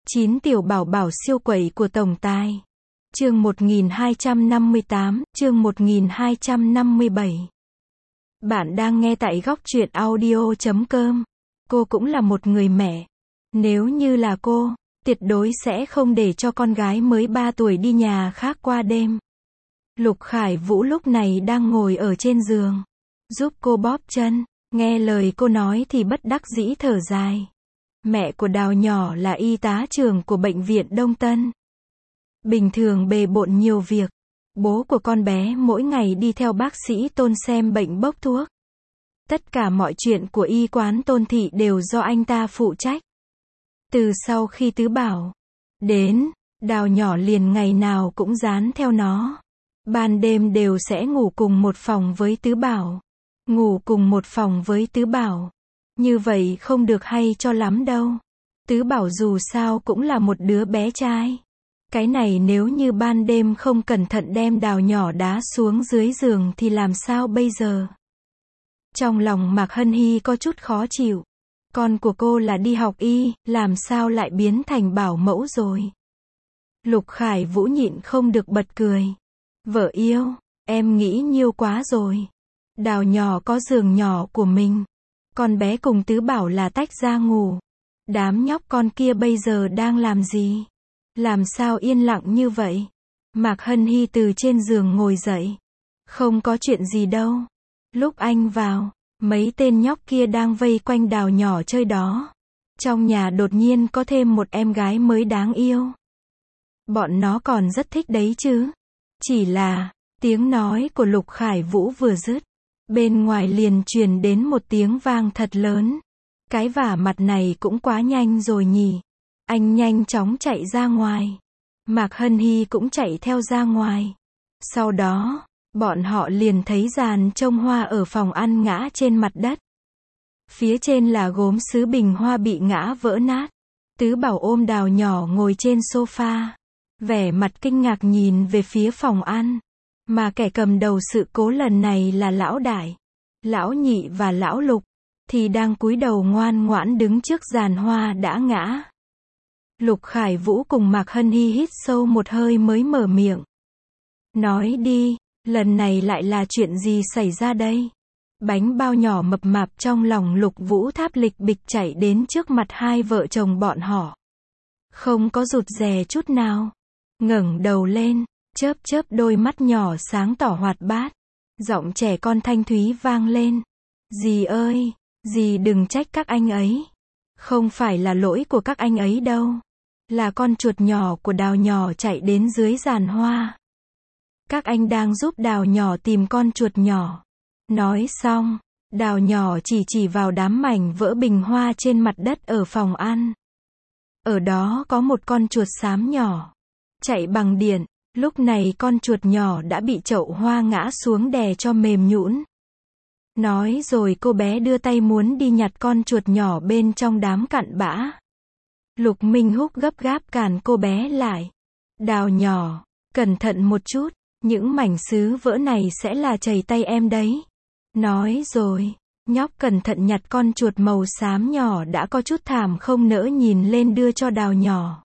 9 tiểu bảo bảo siêu quẩy của tổng tài. Chương 1258, chương 1257. Bạn đang nghe tại góc truyện audio.com. Cô cũng là một người mẹ. Nếu như là cô, tuyệt đối sẽ không để cho con gái mới 3 tuổi đi nhà khác qua đêm. Lục Khải Vũ lúc này đang ngồi ở trên giường, giúp cô bóp chân. Nghe lời cô nói thì bất đắc dĩ thở dài. Mẹ của Đào nhỏ là y tá trưởng của bệnh viện Đông Tân. Bình thường bề bộn nhiều việc. Bố của con bé mỗi ngày đi theo bác sĩ Tôn xem bệnh bốc thuốc. Tất cả mọi chuyện của y quán Tôn thị đều do anh ta phụ trách. Từ sau khi Tứ Bảo đến, Đào nhỏ liền ngày nào cũng dán theo nó. Ban đêm đều sẽ ngủ cùng một phòng với Tứ Bảo. Ngủ cùng một phòng với Tứ Bảo. Như vậy không được hay cho lắm đâu. Tứ Bảo dù sao cũng là một đứa bé trai. Cái này nếu như ban đêm không cẩn thận đem Đào nhỏ đá xuống dưới giường thì làm sao bây giờ? Trong lòng Mạc Hân Hy có chút khó chịu. Con của cô là đi học y, làm sao lại biến thành bảo mẫu rồi? Lục Khải Vũ nhịn không được bật cười. Vợ yêu, em nghĩ nhiều quá rồi. Đào nhỏ có giường nhỏ của mình. Con bé cùng Tứ Bảo là tách ra ngủ. Đám nhóc con kia bây giờ đang làm gì? Làm sao yên lặng như vậy? Mạc Hân Hy từ trên giường ngồi dậy. Không có chuyện gì đâu. Lúc anh vào, mấy tên nhóc kia đang vây quanh Đào nhỏ chơi đó. Trong nhà đột nhiên có thêm một em gái mới đáng yêu. Bọn nó còn rất thích đấy chứ. Chỉ là, tiếng nói của Lục Khải Vũ vừa dứt, bên ngoài liền truyền đến một tiếng vang thật lớn. Cái vả mặt này cũng quá nhanh rồi nhỉ. Anh nhanh chóng chạy ra ngoài. Mạc Hân Hy cũng chạy theo ra ngoài. Sau đó, bọn họ liền thấy dàn trông hoa ở phòng ăn ngã trên mặt đất. Phía trên là gốm sứ bình hoa bị ngã vỡ nát. Tứ Bảo ôm Đào nhỏ ngồi trên sofa. Vẻ mặt kinh ngạc nhìn về phía phòng ăn. Mà kẻ cầm đầu sự cố lần này là Lão Đại, Lão Nhị và Lão Lục. Thì đang cúi đầu ngoan ngoãn đứng trước giàn hoa đã ngã. Lục Khải Vũ cùng Mạc Hân Hy hít sâu một hơi mới mở miệng. Nói đi, lần này lại là chuyện gì xảy ra đây? Bánh bao nhỏ mập mạp trong lòng Lục Vũ Tháp lịch bịch chạy đến trước mặt hai vợ chồng bọn họ. Không có rụt rè chút nào. Ngẩng đầu lên, chớp chớp đôi mắt nhỏ sáng tỏ hoạt bát. Giọng trẻ con thanh thúy vang lên. Dì ơi, dì đừng trách các anh ấy. Không phải là lỗi của các anh ấy đâu. Là con chuột nhỏ của Đào nhỏ chạy đến dưới giàn hoa. Các anh đang giúp Đào nhỏ tìm con chuột nhỏ. Nói xong, Đào nhỏ chỉ vào đám mảnh vỡ bình hoa trên mặt đất ở phòng ăn. Ở đó có một con chuột xám nhỏ. Chạy bằng điện. Lúc này con chuột nhỏ đã bị chậu hoa ngã xuống đè cho mềm nhũn. Nói rồi cô bé đưa tay muốn đi nhặt con chuột nhỏ bên trong đám cặn bã. Lục Minh Húc gấp gáp cản cô bé lại. Đào nhỏ, cẩn thận một chút, những mảnh sứ vỡ này sẽ là chảy tay em đấy. Nói rồi, nhóc cẩn thận nhặt con chuột màu xám nhỏ đã có chút thảm không nỡ nhìn lên đưa cho Đào nhỏ.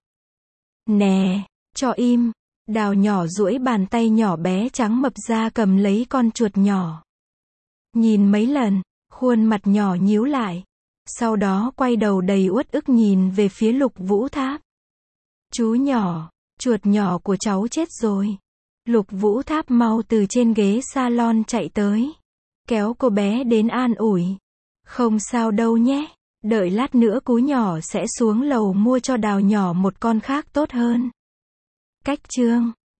Nè, cho im. Đào nhỏ duỗi bàn tay nhỏ bé trắng mập ra cầm lấy con chuột nhỏ. Nhìn mấy lần, khuôn mặt nhỏ nhíu lại. Sau đó quay đầu đầy uất ức nhìn về phía Lục Vũ Tháp. Chú nhỏ, chuột nhỏ của cháu chết rồi. Lục Vũ Tháp mau từ trên ghế salon chạy tới. Kéo cô bé đến an ủi. Không sao đâu nhé. Đợi lát nữa cú nhỏ sẽ xuống lầu mua cho Đào nhỏ một con khác tốt hơn. Cách chương